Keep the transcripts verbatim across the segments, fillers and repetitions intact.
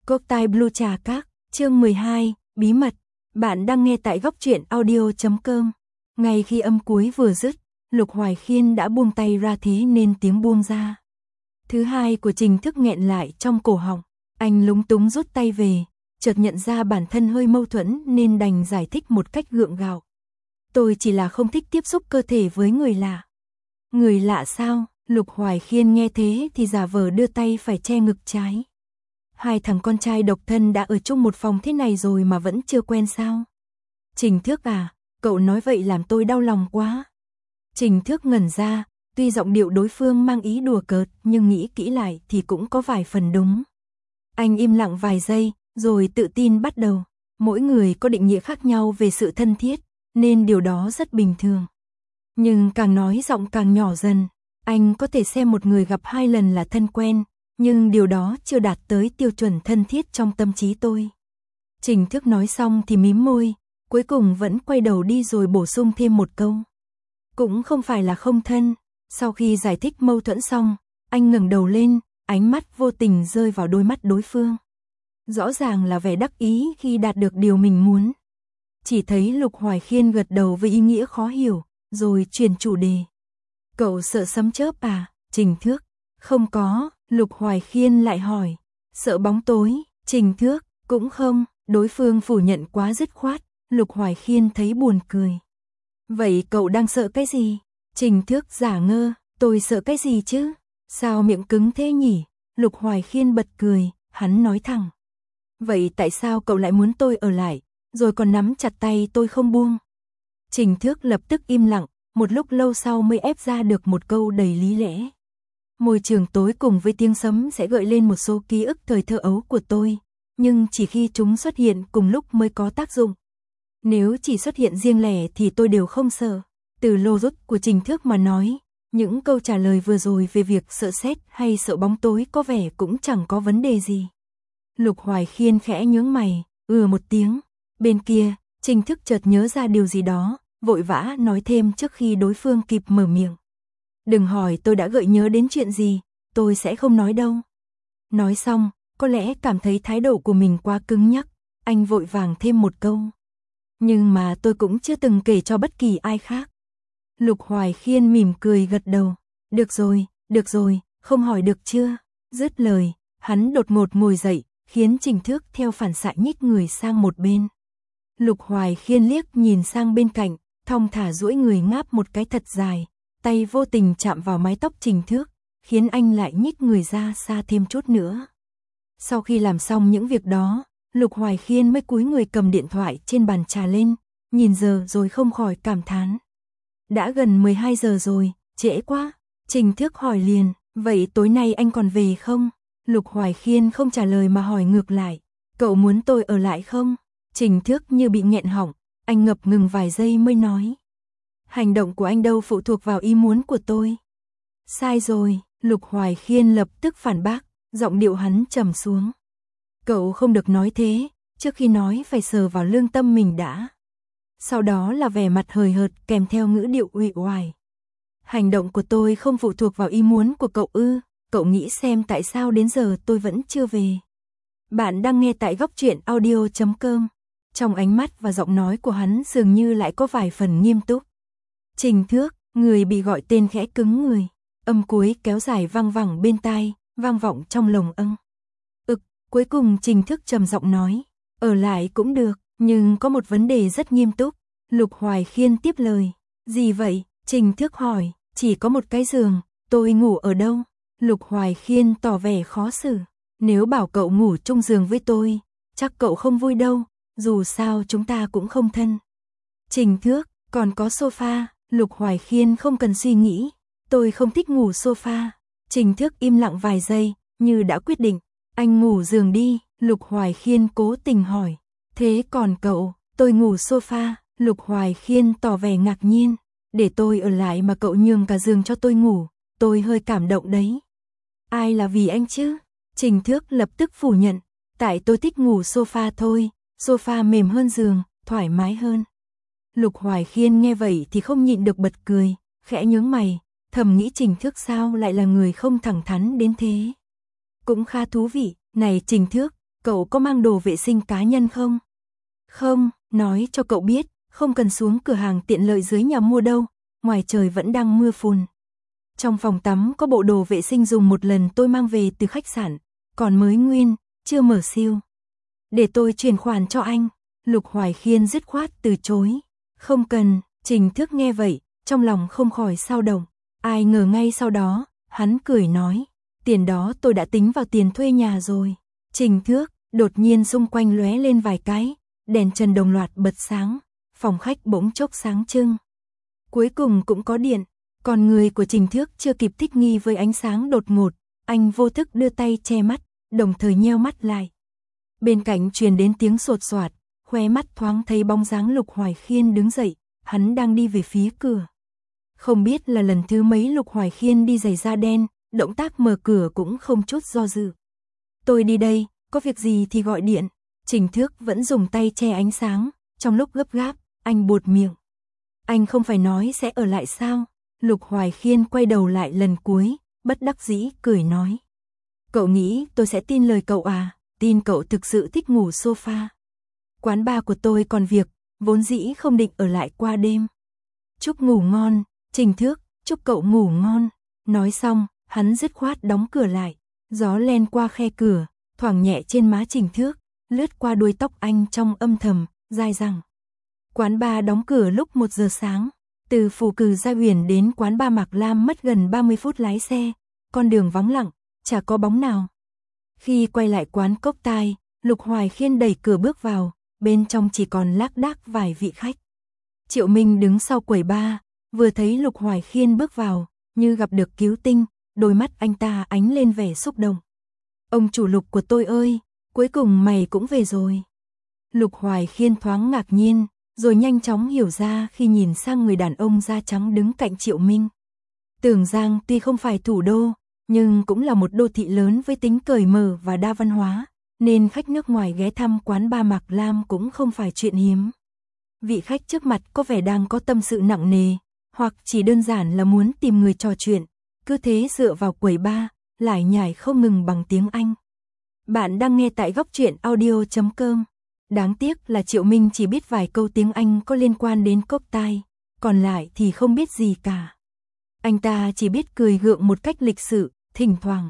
Cốc tai Blue Trà Các, chương mười hai, bí mật. Bạn đang nghe tại góc truyện audio chấm com. Ngay khi âm cuối vừa dứt, Lục Hoài Khiên đã buông tay ra thế nên tiếng buông ra. Thứ hai của Trình Thức nghẹn lại trong cổ họng, anh lúng túng rút tay về, chợt nhận ra bản thân hơi mâu thuẫn nên đành giải thích một cách gượng gạo. Tôi chỉ là không thích tiếp xúc cơ thể với người lạ. Người lạ sao? Lục Hoài Khiên nghe thế thì giả vờ đưa tay phải che ngực trái. Hai thằng con trai độc thân đã ở chung một phòng thế này rồi mà vẫn chưa quen sao? Trình Thước à, cậu nói vậy làm tôi đau lòng quá. Trình Thước ngẩn ra, tuy giọng điệu đối phương mang ý đùa cợt nhưng nghĩ kỹ lại thì cũng có vài phần đúng. Anh im lặng vài giây, rồi tự tin bắt đầu. Mỗi người có định nghĩa khác nhau về sự thân thiết, nên điều đó rất bình thường. Nhưng càng nói giọng càng nhỏ dần. Anh có thể xem một người gặp hai lần là thân quen, nhưng điều đó chưa đạt tới tiêu chuẩn thân thiết trong tâm trí tôi. Trình Thức nói xong thì mím môi, cuối cùng vẫn quay đầu đi rồi bổ sung thêm một câu. Cũng không phải là không thân. Sau khi giải thích mâu thuẫn xong, anh ngẩng đầu lên, ánh mắt vô tình rơi vào đôi mắt đối phương. Rõ ràng là vẻ đắc ý khi đạt được điều mình muốn. Chỉ thấy Lục Hoài Khiên gật đầu với ý nghĩa khó hiểu, rồi chuyển chủ đề. Cậu sợ sấm chớp à? Trình Thước. Không có. Lục Hoài Khiên lại hỏi. Sợ bóng tối? Trình Thước. Cũng không. Đối phương phủ nhận quá dứt khoát. Lục Hoài Khiên thấy buồn cười. Vậy cậu đang sợ cái gì? Trình Thước giả ngơ. Tôi sợ cái gì chứ? Sao miệng cứng thế nhỉ? Lục Hoài Khiên bật cười. Hắn nói thẳng. Vậy tại sao cậu lại muốn tôi ở lại, rồi còn nắm chặt tay tôi không buông? Trình Thước lập tức im lặng. Một lúc lâu sau mới ép ra được một câu đầy lý lẽ. Môi trường tối cùng với tiếng sấm sẽ gợi lên một số ký ức thời thơ ấu của tôi, nhưng chỉ khi chúng xuất hiện cùng lúc mới có tác dụng. Nếu chỉ xuất hiện riêng lẻ thì tôi đều không sợ. Từ logic của Trình Thước mà nói, những câu trả lời vừa rồi về việc sợ sét hay sợ bóng tối có vẻ cũng chẳng có vấn đề gì. Lục Hoài Khiên khẽ nhướng mày, ừ một tiếng. Bên kia, Trình Thức chợt nhớ ra điều gì đó, vội vã nói thêm trước khi đối phương kịp mở miệng. Đừng hỏi tôi đã gợi nhớ đến chuyện gì, tôi sẽ không nói đâu. Nói xong, có lẽ cảm thấy thái độ của mình quá cứng nhắc, anh vội vàng thêm một câu. Nhưng mà tôi cũng chưa từng kể cho bất kỳ ai khác. Lục Hoài Khiên mỉm cười gật đầu. Được rồi, được rồi, không hỏi được chưa? Dứt lời, hắn đột ngột ngồi dậy, khiến Trình Thước theo phản xạ nhích người sang một bên. Lục Hoài Khiên liếc nhìn sang bên cạnh, thong thả duỗi người ngáp một cái thật dài, tay vô tình chạm vào mái tóc Trình Thước, khiến anh lại nhích người ra xa thêm chút nữa. Sau khi làm xong những việc đó, Lục Hoài Khiên mới cúi người cầm điện thoại trên bàn trà lên, nhìn giờ rồi không khỏi cảm thán. Đã gần mười hai giờ rồi, trễ quá. Trình Thước hỏi liền, vậy tối nay anh còn về không? Lục Hoài Khiên không trả lời mà hỏi ngược lại, cậu muốn tôi ở lại không? Trình Thước như bị nghẹn họng, anh ngập ngừng vài giây mới nói. Hành động của anh đâu phụ thuộc vào ý muốn của tôi. Sai rồi, Lục Hoài Khiên lập tức phản bác, giọng điệu hắn trầm xuống. Cậu không được nói thế, trước khi nói phải sờ vào lương tâm mình đã. Sau đó là vẻ mặt hời hợt kèm theo ngữ điệu uể oải. Hành động của tôi không phụ thuộc vào ý muốn của cậu ư? Cậu nghĩ xem tại sao đến giờ tôi vẫn chưa về. Bạn đang nghe tại góc truyện audio chấm com. Trong ánh mắt và giọng nói của hắn dường như lại có vài phần nghiêm túc. Trình Thước, người bị gọi tên khẽ cứng người. Âm cuối kéo dài vang vẳng bên tai, vang vọng trong lồng âng. Ực, cuối cùng Trình Thước trầm giọng nói. Ở lại cũng được, nhưng có một vấn đề rất nghiêm túc. Lục Hoài Khiên tiếp lời. Gì vậy? Trình Thước hỏi. Chỉ có một cái giường, tôi ngủ ở đâu? Lục Hoài Khiên tỏ vẻ khó xử. Nếu bảo cậu ngủ chung giường với tôi, chắc cậu không vui đâu, dù sao chúng ta cũng không thân. Trình Thước, còn có sofa. Lục Hoài Khiên không cần suy nghĩ. Tôi không thích ngủ sofa. Trình Thước im lặng vài giây, như đã quyết định. Anh ngủ giường đi. Lục Hoài Khiên cố tình hỏi. Thế còn cậu? Tôi ngủ sofa. Lục Hoài Khiên tỏ vẻ ngạc nhiên. Để tôi ở lại mà cậu nhường cả giường cho tôi ngủ, tôi hơi cảm động đấy. Ai là vì anh chứ? Trình Thước lập tức phủ nhận. Tại tôi thích ngủ sofa thôi, sofa mềm hơn giường, thoải mái hơn. Lục Hoài Khiên nghe vậy thì không nhịn được bật cười, khẽ nhướng mày, thầm nghĩ Trình Thước sao lại là người không thẳng thắn đến thế. Cũng khá thú vị, này Trình Thước, cậu có mang đồ vệ sinh cá nhân không? Không, nói cho cậu biết, không cần xuống cửa hàng tiện lợi dưới nhà mua đâu, ngoài trời vẫn đang mưa phùn. Trong phòng tắm có bộ đồ vệ sinh dùng một lần tôi mang về từ khách sạn, còn mới nguyên, chưa mở siêu. Để tôi chuyển khoản cho anh. Lục Hoài Khiên dứt khoát từ chối. Không cần. Trình Thước nghe vậy, trong lòng không khỏi xao động. Ai ngờ ngay sau đó, hắn cười nói, tiền đó tôi đã tính vào tiền thuê nhà rồi. Trình Thước, đột nhiên xung quanh lóe lên vài cái, đèn trần đồng loạt bật sáng, phòng khách bỗng chốc sáng trưng. Cuối cùng cũng có điện, còn người của Trình Thước chưa kịp thích nghi với ánh sáng đột ngột, anh vô thức đưa tay che mắt, đồng thời nheo mắt lại. Bên cạnh truyền đến tiếng sột soạt, khóe mắt thoáng thấy bóng dáng Lục Hoài Khiên đứng dậy, hắn đang đi về phía cửa. Không biết là lần thứ mấy Lục Hoài Khiên đi giày da đen, động tác mở cửa cũng không chút do dự. Tôi đi đây, có việc gì thì gọi điện. Trình Thước vẫn dùng tay che ánh sáng, trong lúc gấp gáp, anh buột miệng. Anh không phải nói sẽ ở lại sao? Lục Hoài Khiên quay đầu lại lần cuối, bất đắc dĩ cười nói. Cậu nghĩ tôi sẽ tin lời cậu à? Tin cậu thực sự thích ngủ sofa. Quán bar của tôi còn việc, vốn dĩ không định ở lại qua đêm. Chúc ngủ ngon, Trình Thước, chúc cậu ngủ ngon. Nói xong, hắn dứt khoát đóng cửa lại. Gió len qua khe cửa, thoảng nhẹ trên má Trình Thước, lướt qua đuôi tóc anh trong âm thầm, dai dẳng. Quán bar đóng cửa lúc một giờ sáng. Từ Phù Cử Gia Huyền đến quán bar Mạc Lam mất gần ba mươi phút lái xe. Con đường vắng lặng, chả có bóng nào. Khi quay lại quán cốc tai, Lục Hoài Khiên đẩy cửa bước vào, bên trong chỉ còn lác đác vài vị khách. Triệu Minh đứng sau quầy bar, vừa thấy Lục Hoài Khiên bước vào, như gặp được cứu tinh, đôi mắt anh ta ánh lên vẻ xúc động. Ông chủ Lục của tôi ơi, cuối cùng mày cũng về rồi. Lục Hoài Khiên thoáng ngạc nhiên, rồi nhanh chóng hiểu ra khi nhìn sang người đàn ông da trắng đứng cạnh Triệu Minh. Tưởng Giang tuy không phải thủ đô, nhưng cũng là một đô thị lớn với tính cởi mở và đa văn hóa, nên khách nước ngoài ghé thăm quán bar Mạc Lam cũng không phải chuyện hiếm. Vị khách trước mặt có vẻ đang có tâm sự nặng nề, hoặc chỉ đơn giản là muốn tìm người trò chuyện, cứ thế dựa vào quầy bar, lải nhải không ngừng bằng tiếng Anh. Bạn đang nghe tại góc truyện audio chấm com. Đáng tiếc là Triệu Minh chỉ biết vài câu tiếng Anh có liên quan đến cốc tai, còn lại thì không biết gì cả. Anh ta chỉ biết cười gượng một cách lịch sự, thỉnh thoảng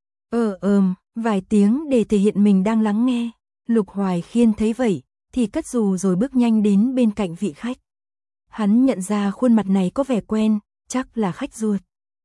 ờ ờm vài tiếng để thể hiện mình đang lắng nghe. Lục Hoài Khiên thấy vậy, thì cất dù rồi bước nhanh đến bên cạnh vị khách. Hắn nhận ra khuôn mặt này có vẻ quen, chắc là khách ruột.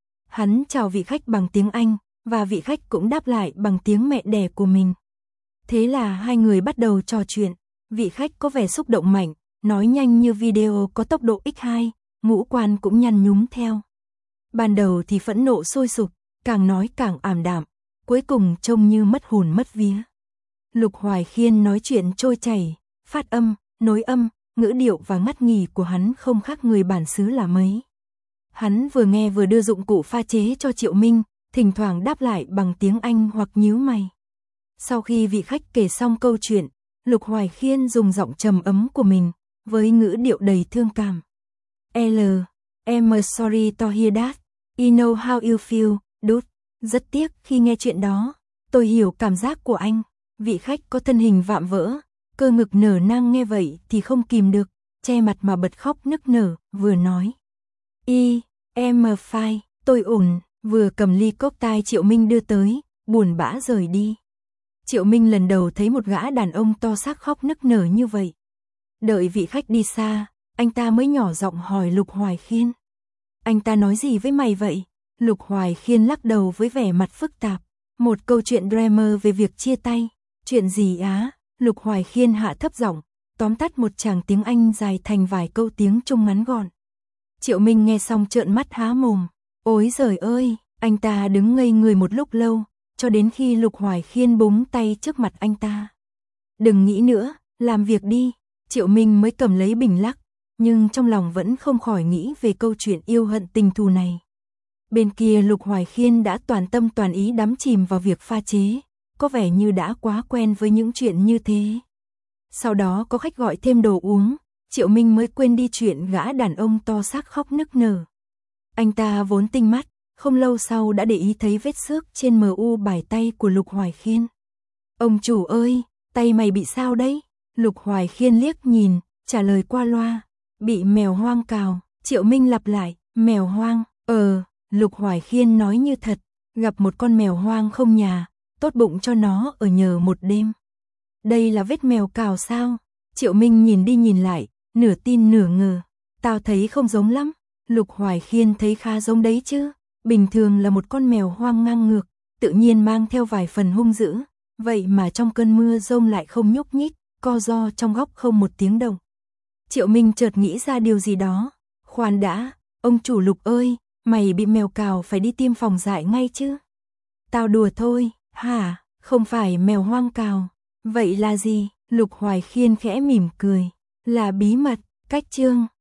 Hắn chào vị khách bằng tiếng Anh, và vị khách cũng đáp lại bằng tiếng mẹ đẻ của mình. Thế là hai người bắt đầu trò chuyện, vị khách có vẻ xúc động mạnh, nói nhanh như video có tốc độ nhân hai, ngũ quan cũng nhăn nhúm theo. Ban đầu thì phẫn nộ sôi sục, càng nói càng ảm đạm, cuối cùng trông như mất hồn mất vía. Lục Hoài Khiên nói chuyện trôi chảy, phát âm, nối âm, ngữ điệu và ngắt nghỉ của hắn không khác người bản xứ là mấy. Hắn vừa nghe vừa đưa dụng cụ pha chế cho Triệu Minh, thỉnh thoảng đáp lại bằng tiếng Anh hoặc nhíu mày. Sau khi vị khách kể xong câu chuyện, Lục Hoài Khiên dùng giọng trầm ấm của mình, với ngữ điệu đầy thương cảm. L, I'm sorry to hear that. You know how you feel, dude. Rất tiếc khi nghe chuyện đó. Tôi hiểu cảm giác của anh. Vị khách có thân hình vạm vỡ, cơ ngực nở nang nghe vậy thì không kìm được, che mặt mà bật khóc nức nở, vừa nói. Y, em fine, tôi ổn, vừa cầm ly cốc tai Triệu Minh đưa tới, buồn bã rời đi. Triệu Minh lần đầu thấy một gã đàn ông to xác khóc nức nở như vậy. Đợi vị khách đi xa, anh ta mới nhỏ giọng hỏi Lục Hoài Khiên. Anh ta nói gì với mày vậy? Lục Hoài Khiên lắc đầu với vẻ mặt phức tạp. Một câu chuyện drama về việc chia tay. Chuyện gì á? Lục Hoài Khiên hạ thấp giọng, tóm tắt một tràng tiếng Anh dài thành vài câu tiếng Trung ngắn gọn. Triệu Minh nghe xong trợn mắt há mồm. Ôi giời ơi, anh ta đứng ngây người một lúc lâu, cho đến khi Lục Hoài Khiên búng tay trước mặt anh ta. Đừng nghĩ nữa, làm việc đi. Triệu Minh mới cầm lấy bình lắc, nhưng trong lòng vẫn không khỏi nghĩ về câu chuyện yêu hận tình thù này. Bên kia Lục Hoài Khiên đã toàn tâm toàn ý đắm chìm vào việc pha chế, có vẻ như đã quá quen với những chuyện như thế. Sau đó có khách gọi thêm đồ uống, Triệu Minh mới quên đi chuyện gã đàn ông to xác khóc nức nở. Anh ta vốn tinh mắt, không lâu sau đã để ý thấy vết xước trên mờ u bài tay của Lục Hoài Khiên. Ông chủ ơi, tay mày bị sao đấy? Lục Hoài Khiên liếc nhìn, trả lời qua loa, bị mèo hoang cào. Triệu Minh lặp lại, mèo hoang, ờ, Lục Hoài Khiên nói như thật, gặp một con mèo hoang không nhà, tốt bụng cho nó ở nhờ một đêm. Đây là vết mèo cào sao? Triệu Minh nhìn đi nhìn lại, nửa tin nửa ngờ, tao thấy không giống lắm. Lục Hoài Khiên thấy khá giống đấy chứ, bình thường là một con mèo hoang ngang ngược, tự nhiên mang theo vài phần hung dữ, vậy mà trong cơn mưa rông lại không nhúc nhích, co ro trong góc không một tiếng động. Triệu Minh chợt nghĩ ra điều gì đó, khoan đã, ông chủ Lục ơi, mày bị mèo cào phải đi tiêm phòng dại ngay chứ? Tao đùa thôi, hả, không phải mèo hoang cào, vậy là gì? Lục Hoài Khiên khẽ mỉm cười, là bí mật, cách chương.